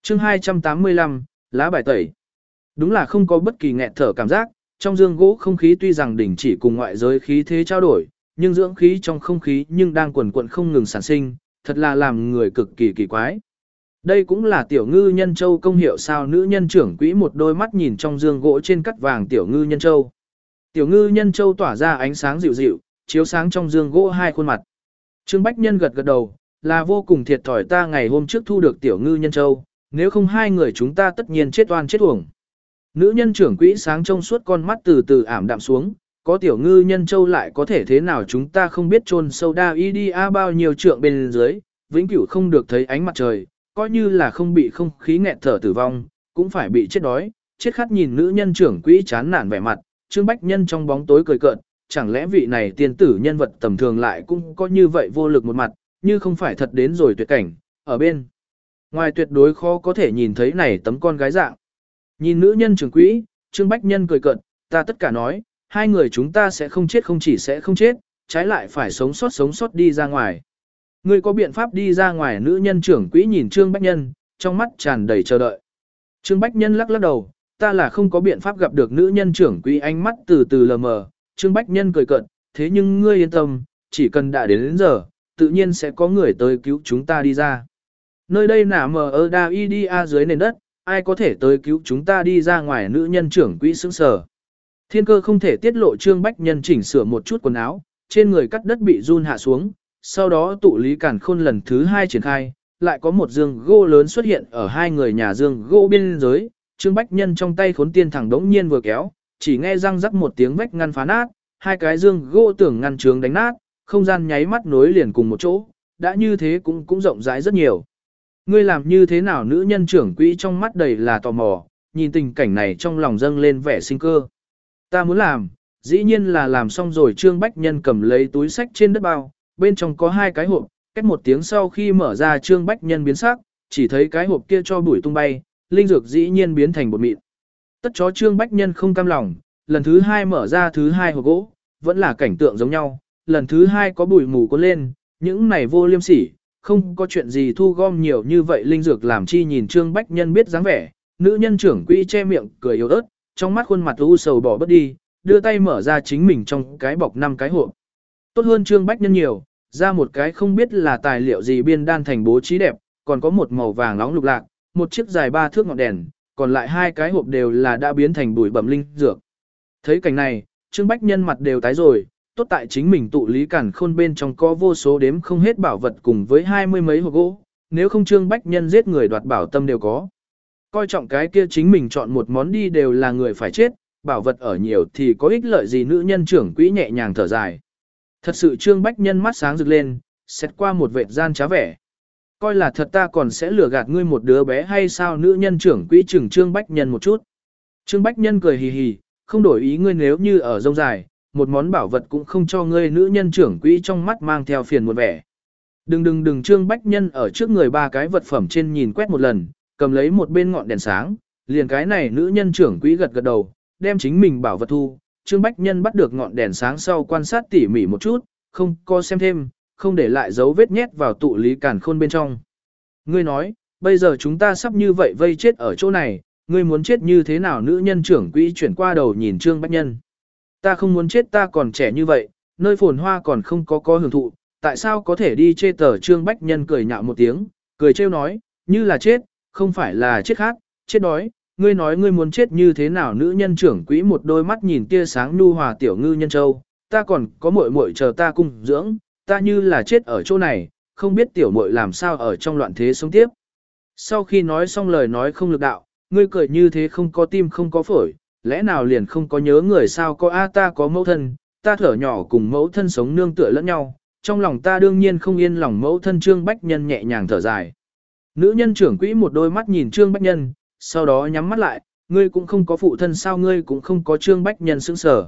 chương 285, lá bài tẩy. Đúng là không có bất kỳ nghẹt thở cảm giác, trong dương gỗ không khí tuy rằng đỉnh chỉ cùng ngoại giới khí thế trao đổi, nhưng dưỡng khí trong không khí nhưng đang quần quận không ngừng sản sinh, thật là làm người cực kỳ kỳ quái. Đây cũng là tiểu ngư nhân châu công hiệu sao? Nữ nhân trưởng quỹ một đôi mắt nhìn trong dương gỗ trên cắt vàng tiểu ngư nhân châu. Tiểu ngư nhân châu tỏa ra ánh sáng dịu dịu, chiếu sáng trong dương gỗ hai khuôn mặt. Trương Bách Nhân gật gật đầu, là vô cùng thiệt thòi ta ngày hôm trước thu được tiểu ngư nhân châu, nếu không hai người chúng ta tất nhiên chết oan chết uổng. Nữ nhân trưởng quỹ sáng trong suốt con mắt từ từ ảm đạm xuống, có tiểu ngư nhân châu lại có thể thế nào chúng ta không biết chôn sâu đa y đi a bao nhiêu trượng bên dưới, vĩnh cửu không được thấy ánh mặt trời, coi như là không bị không khí nghẹt thở tử vong, cũng phải bị chết đói, chết khát nhìn nữ nhân trưởng quỹ chán nản vẻ mặt, Trương Bách Nhân trong bóng tối cười cợt, chẳng lẽ vị này tiên tử nhân vật tầm thường lại cũng có như vậy vô lực một mặt, như không phải thật đến rồi tuyệt cảnh, ở bên ngoài tuyệt đối khó có thể nhìn thấy này tấm con gái dạng. Nhìn nữ nhân trưởng quỹ, Trương Bách Nhân cười cợt, ta tất cả nói, hai người chúng ta sẽ không chết, không chỉ sẽ không chết, trái lại phải sống sót đi ra ngoài. Ngươi có biện pháp đi ra ngoài? Nữ nhân trưởng quỹ nhìn Trương Bách Nhân, trong mắt tràn đầy chờ đợi. Trương Bách Nhân lắc lắc đầu, ta là không có biện pháp gặp được nữ nhân trưởng quỹ, ánh mắt từ từ lờ mờ. Trương Bách Nhân cười cợt, thế nhưng ngươi yên tâm, chỉ cần đã đến giờ, tự nhiên sẽ có người tới cứu chúng ta đi ra. Nơi đây nả mờ ở đa y đi a dưới nền đất, ai có thể tới cứu chúng ta đi ra ngoài? Nữ nhân trưởng quỹ sững sờ. Thiên cơ không thể tiết lộ. Trương Bách Nhân chỉnh sửa một chút quần áo, trên người cắt đất bị run hạ xuống, sau đó tụ lý cản khôn lần thứ hai triển khai, lại có một dương gỗ lớn xuất hiện ở hai người nhà dương gỗ biên giới. Trương Bách Nhân trong tay khốn tiên thẳng đống nhiên vừa kéo, chỉ nghe răng rắc một tiếng vách ngăn phá nát, hai cái dương gỗ tưởng ngăn trướng đánh nát, không gian nháy mắt nối liền cùng một chỗ, đã như thế cũng rộng rãi rất nhiều. Ngươi làm như thế nào? Nữ nhân trưởng quỹ trong mắt đầy là tò mò, nhìn tình cảnh này trong lòng dâng lên vẻ sinh cơ. Ta muốn làm, dĩ nhiên là làm xong rồi. Trương Bách Nhân cầm lấy túi sách trên đất bao, bên trong có hai cái hộp, cách một tiếng sau khi mở ra Trương Bách Nhân biến sắc, chỉ thấy cái hộp kia cho bụi tung bay, linh dược dĩ nhiên biến thành bột mịn. Tất chó Trương Bách Nhân không cam lòng, lần thứ hai mở ra thứ hai hộp gỗ, vẫn là cảnh tượng giống nhau, lần thứ hai có bụi mù cuốn lên, những này vô liêm sỉ, không có chuyện gì thu gom nhiều như vậy linh dược làm chi? Nhìn Trương Bách Nhân biết dáng vẻ, nữ nhân trưởng quỹ che miệng cười yếu ớt, trong mắt khuôn mặt u sầu bỏ bớt đi, đưa tay mở ra chính mình trong cái bọc 5 cái hộp. Tốt hơn Trương Bách Nhân nhiều, ra một cái không biết là tài liệu gì biên đan thành bố trí đẹp, còn có một màu vàng nóng lục lạc, một chiếc dài 3 thước ngọn đèn, còn lại hai cái hộp đều là đã biến thành bụi bẩm linh dược. Thấy cảnh này, Trương Bách Nhân mặt đều tái rồi, tốt tại chính mình tụ lý cản khôn bên trong có vô số đếm không hết bảo vật cùng với 20 mấy hộp gỗ, nếu không Trương Bách Nhân giết người đoạt bảo tâm đều có. Coi trọng cái kia chính mình chọn một món đi đều là người phải chết, bảo vật ở nhiều thì có ích lợi gì? Nữ nhân trưởng quỹ nhẹ nhàng thở dài. Thật sự Trương Bách Nhân mắt sáng rực lên, xét qua một vệt gian trá vẻ. Coi là thật ta còn sẽ lừa gạt ngươi một đứa bé hay sao? Nữ nhân trưởng quỹ chừng Trương Bách Nhân một chút. Trương Bách Nhân cười hì hì, không đổi ý ngươi, nếu như ở rông dài, một món bảo vật cũng không cho ngươi. Nữ nhân trưởng quỹ trong mắt mang theo phiền một vẻ. Đừng Trương Bách Nhân ở trước người ba cái vật phẩm trên nhìn quét một lần, cầm lấy một bên ngọn đèn sáng, liền cái này nữ nhân trưởng quỹ gật gật đầu, đem chính mình bảo vật thu. Trương Bách Nhân bắt được ngọn đèn sáng sau quan sát tỉ mỉ một chút, không có xem thêm, không để lại dấu vết nhét vào tụ lý cản khôn bên trong. Ngươi nói, bây giờ chúng ta sắp như vậy vây chết ở chỗ này, ngươi muốn chết như thế nào? Nữ nhân trưởng quỹ chuyển qua đầu nhìn Trương Bách Nhân. Ta không muốn chết, ta còn trẻ như vậy, nơi phồn hoa còn không có hưởng thụ, tại sao có thể đi chê tờ? Trương Bách Nhân cười nhạo một tiếng, cười trêu nói, như là chết, không phải là chết khác, chết đói. Ngươi nói ngươi muốn chết như thế nào? Nữ nhân trưởng quỹ một đôi mắt nhìn tia sáng nhu hòa tiểu ngư nhân châu, ta còn có muội muội chờ ta cung dưỡng, ta như là chết ở chỗ này, không biết tiểu muội làm sao ở trong loạn thế sống tiếp. Sau khi nói xong lời nói không lực đạo, ngươi cười như thế không có tim không có phổi, lẽ nào liền không có nhớ người sao? Có a, ta có mẫu thân, ta thở nhỏ cùng mẫu thân sống nương tựa lẫn nhau, trong lòng ta đương nhiên không yên lòng mẫu thân. Trương Bách Nhân nhẹ nhàng thở dài. Nữ nhân trưởng quỹ một đôi mắt nhìn Trương Bách Nhân, sau đó nhắm mắt lại, ngươi cũng không có phụ thân sao? Ngươi cũng không có. Trương Bách Nhân sững sờ.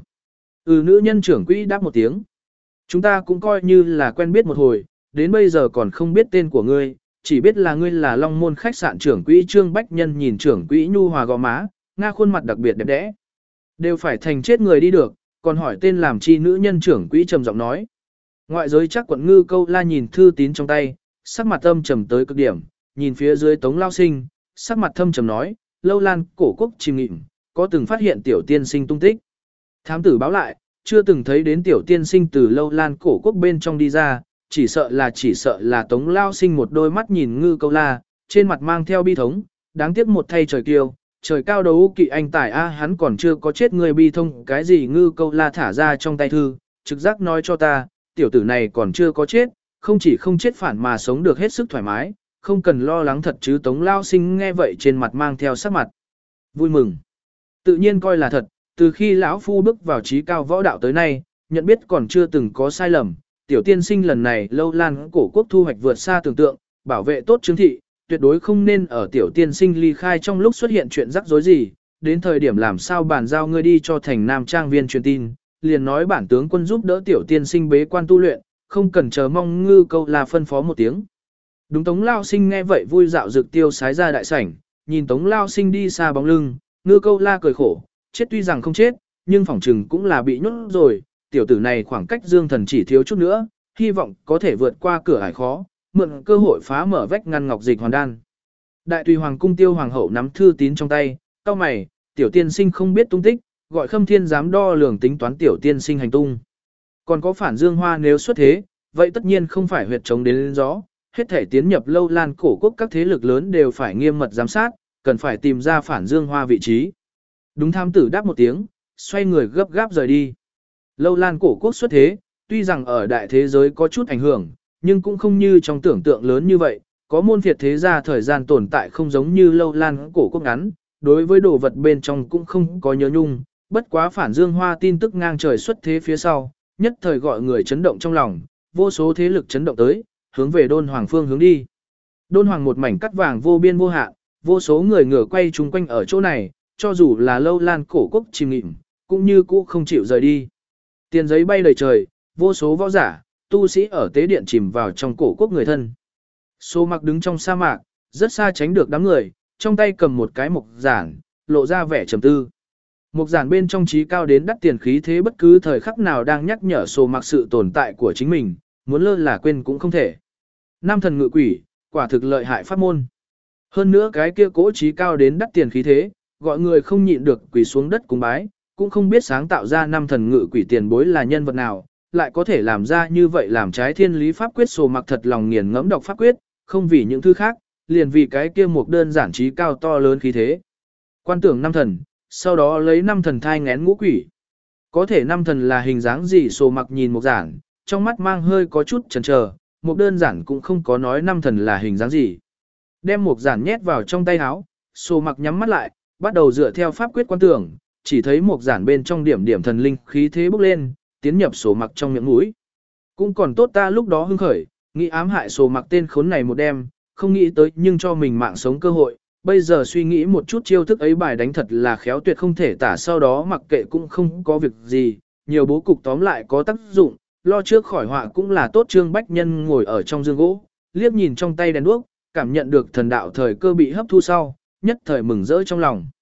Nữ nhân trưởng quỹ đáp một tiếng. Chúng ta cũng coi như là quen biết một hồi, đến bây giờ còn không biết tên của ngươi, chỉ biết là ngươi là Long Môn khách sạn trưởng quỹ. Trương Bách Nhân nhìn trưởng quỹ nhu hòa gò má, nga khuôn mặt đặc biệt đẹp đẽ. Đều phải thành chết người đi được, còn hỏi tên làm chi? Nữ nhân trưởng quỹ trầm giọng nói. Ngoại giới chắc quận Ngư Câu La nhìn thư tín trong tay, sắc mặt âm trầm tới cực điểm, nhìn phía dưới Tống Lao Sinh, sắc mặt thâm trầm nói, Lâu Lan cổ quốc chìm nghịm, có từng phát hiện tiểu tiên sinh tung tích. Thám tử báo lại, chưa từng thấy đến tiểu tiên sinh từ Lâu Lan cổ quốc bên trong đi ra, chỉ sợ là Tống Lao Sinh một đôi mắt nhìn Ngư Câu La, trên mặt mang theo bi thống, đáng tiếc một thay trời kiêu, trời cao đấu kỵ anh tài a hắn còn chưa có chết người bi thông, cái gì Ngư Câu La thả ra trong tay thư, trực giác nói cho ta, tiểu tử này còn chưa có chết, không chỉ không chết phản mà sống được hết sức thoải mái, không cần lo lắng thật chứ. Tống Lao Sinh nghe vậy trên mặt mang theo sắc mặt vui mừng, tự nhiên coi là thật, từ khi lão phu bước vào trí cao võ đạo tới nay, nhận biết còn chưa từng có sai lầm, tiểu tiên sinh lần này Lâu Lan cổ quốc thu hoạch vượt xa tưởng tượng, bảo vệ tốt Trương thị, tuyệt đối không nên ở tiểu tiên sinh ly khai trong lúc xuất hiện chuyện rắc rối gì, đến thời điểm làm sao bàn giao ngươi đi cho thành Nam Trang viên truyền tin, liền nói bản tướng quân giúp đỡ tiểu tiên sinh bế quan tu luyện, không cần chờ mong Ngư Câu La phân phó một tiếng. Đúng. Tống Lao Sinh nghe vậy vui dạo dược tiêu sái ra đại sảnh, nhìn Tống Lao Sinh đi xa bóng lưng, Ngư Câu La cười khổ, chết tuy rằng không chết, nhưng phỏng chừng cũng là bị nhốt rồi, tiểu tử này khoảng cách Dương Thần chỉ thiếu chút nữa, hy vọng có thể vượt qua cửa ải khó, mượn cơ hội phá mở vách ngăn ngọc dịch hoàn đan. Đại tùy hoàng cung Tiêu hoàng hậu nắm thư tín trong tay, cau mày, tiểu tiên sinh không biết tung tích, gọi Khâm Thiên dám đo lường tính toán tiểu tiên sinh hành tung. Còn có Phản Dương Hoa nếu xuất thế, vậy tất nhiên không phải huyệt chống đến gió, hết thể tiến nhập Lâu Lan cổ quốc các thế lực lớn đều phải nghiêm mật giám sát, cần phải tìm ra Phản Dương Hoa vị trí. Đúng. Tham tử đáp một tiếng, xoay người gấp gáp rời đi. Lâu Lan cổ quốc xuất thế, tuy rằng ở đại thế giới có chút ảnh hưởng, nhưng cũng không như trong tưởng tượng lớn như vậy, có môn phiệt thế gia thời gian tồn tại không giống như Lâu Lan cổ quốc ngắn, đối với đồ vật bên trong cũng không có nhớ nhung, bất quá Phản Dương Hoa tin tức ngang trời xuất thế phía sau, nhất thời gọi người chấn động trong lòng, vô số thế lực chấn động tới, hướng về Đôn Hoàng phương hướng đi. Đôn Hoàng một mảnh cắt vàng vô biên vô hạn, vô số người ngửa quay chung quanh ở chỗ này, cho dù là Lâu Lan cổ quốc chìm nghịm, cũng như cũ không chịu rời đi. Tiền giấy bay đầy trời, vô số võ giả, tu sĩ ở tế điện chìm vào trong cổ quốc người thân. Số Mặc đứng trong sa mạc, rất xa tránh được đám người, trong tay cầm một cái mộc giản, lộ ra vẻ trầm tư. Mộc giản bên trong trí cao đến đắt tiền khí thế bất cứ thời khắc nào đang nhắc nhở Số Mặc sự tồn tại của chính mình, muốn lơ là quên cũng không thể. Nam thần ngự quỷ, quả thực lợi hại pháp môn. Hơn nữa cái kia cỗ trí cao đến đắt tiền khí thế, gọi người không nhịn được quỳ xuống đất cúng bái, cũng không biết sáng tạo ra năm thần ngự quỷ tiền bối là nhân vật nào, lại có thể làm ra như vậy làm trái thiên lý pháp quyết. Số Mặc thật lòng nghiền ngẫm đọc pháp quyết, không vì những thứ khác, liền vì cái kia một đơn giản trí cao to lớn khí thế. Quan tưởng năm thần, sau đó lấy năm thần thai ngén ngũ quỷ. Có thể năm thần là hình dáng gì? Số Mặc nhìn một giản, trong mắt mang hơi có chút chần chờ, một đơn giản cũng không có nói năm thần là hình dáng gì. Đem một giản nhét vào trong tay áo, Số Mặc nhắm mắt lại, bắt đầu dựa theo pháp quyết quan tưởng, chỉ thấy một giản bên trong điểm điểm thần linh khí thế bốc lên, tiến nhập Số Mặc trong miệng mũi. Cũng còn tốt ta lúc đó hưng khởi, nghĩ ám hại Số Mặc tên khốn này một đêm, không nghĩ tới nhưng cho mình mạng sống cơ hội. Bây giờ suy nghĩ một chút chiêu thức ấy bài đánh thật là khéo tuyệt không thể tả, sau đó mặc kệ cũng không có việc gì, nhiều bố cục tóm lại có tác dụng, lo trước khỏi họa cũng là tốt. Trương Bách Nhân ngồi ở trong giường gỗ, liếc nhìn trong tay đèn đuốc, cảm nhận được thần đạo thời cơ bị hấp thu sau, nhất thời mừng rỡ trong lòng.